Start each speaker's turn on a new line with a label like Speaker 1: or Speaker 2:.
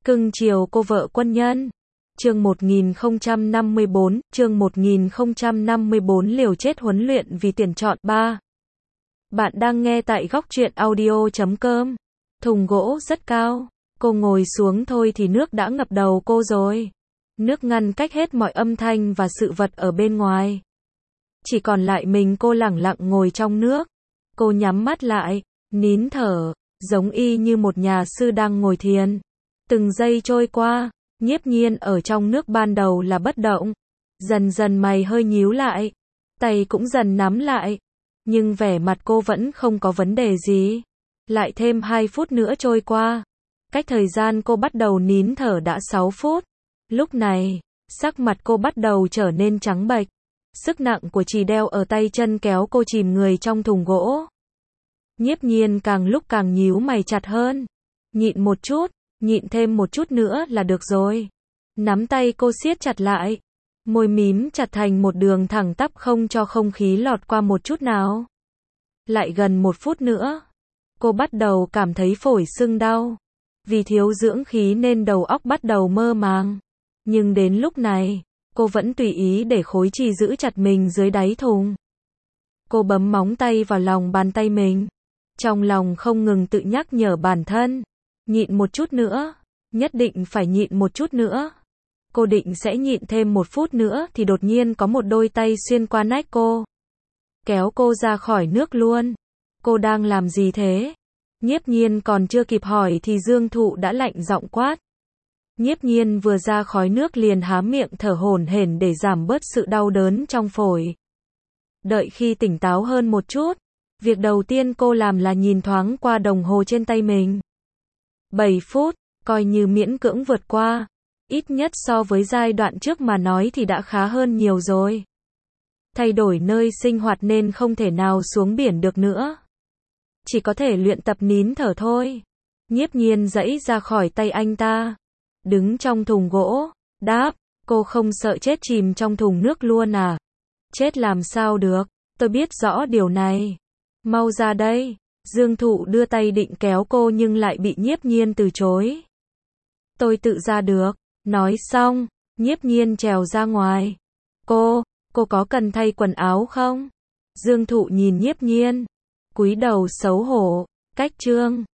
Speaker 1: Cưng chiều cô vợ quân nhân. Chương 1054, liều chết huấn luyện vì tiền chọn 3. Bạn đang nghe tại góc truyện audio.com. Thùng gỗ rất cao. Cô ngồi xuống thôi thì nước đã ngập đầu cô rồi. Nước ngăn cách hết mọi âm thanh và sự vật ở bên ngoài. Chỉ còn lại mình cô lẳng lặng ngồi trong nước. Cô nhắm mắt lại, nín thở, giống y như một nhà sư đang ngồi thiền. Từng giây trôi qua, Nhiếp Nhiên ở trong nước ban đầu là bất động. Dần dần mày hơi nhíu lại, tay cũng dần nắm lại. Nhưng vẻ mặt cô vẫn không có vấn đề gì. Lại thêm 2 phút nữa trôi qua. Cách thời gian cô bắt đầu nín thở đã 6 phút. Lúc này, sắc mặt cô bắt đầu trở nên trắng bệch. Sức nặng của chì đeo ở tay chân kéo cô chìm người trong thùng gỗ. Nhiếp Nhiên càng lúc càng nhíu mày chặt hơn. Nhịn một chút, nhịn thêm một chút nữa là được rồi. Nắm tay cô siết chặt lại. Môi mím chặt thành một đường thẳng tắp không cho không khí lọt qua một chút nào. Lại gần 1 phút nữa. Cô bắt đầu cảm thấy phổi sưng đau. Vì thiếu dưỡng khí nên đầu óc bắt đầu mơ màng. Nhưng đến lúc này, cô vẫn tùy ý để khối chì giữ chặt mình dưới đáy thùng. Cô bấm móng tay vào lòng bàn tay mình. Trong lòng không ngừng tự nhắc nhở bản thân. Nhịn một chút nữa. Nhất định phải nhịn một chút nữa. Cô định sẽ nhịn thêm 1 phút nữa thì đột nhiên có một đôi tay xuyên qua nách cô. Kéo cô ra khỏi nước luôn. Cô đang làm gì thế? Nhiếp Nhiên còn chưa kịp hỏi thì Dương Thụ đã lạnh giọng quát. Nhiếp Nhiên vừa ra khỏi nước liền há miệng thở hổn hển để giảm bớt sự đau đớn trong phổi. Đợi khi tỉnh táo hơn một chút, việc đầu tiên cô làm là nhìn thoáng qua đồng hồ trên tay mình. 7 phút, coi như miễn cưỡng vượt qua. Ít nhất so với giai đoạn trước mà nói thì đã khá hơn nhiều rồi. Thay đổi nơi sinh hoạt nên không thể nào xuống biển được nữa. Chỉ có thể luyện tập nín thở thôi. Nhiếp Nhiên giãy ra khỏi tay anh ta. Đứng trong thùng gỗ, đáp, cô không sợ chết chìm trong thùng nước luôn à? Chết làm sao được, tôi biết rõ điều này. Mau ra đây. Dương Thụ đưa tay định kéo cô nhưng lại bị Nhiếp Nhiên từ chối. Tôi tự ra được. Nói xong, Nhiếp Nhiên trèo ra ngoài. Cô có cần thay quần áo không? Dương Thụ nhìn Nhiếp Nhiên, cúi đầu xấu hổ, cách chương.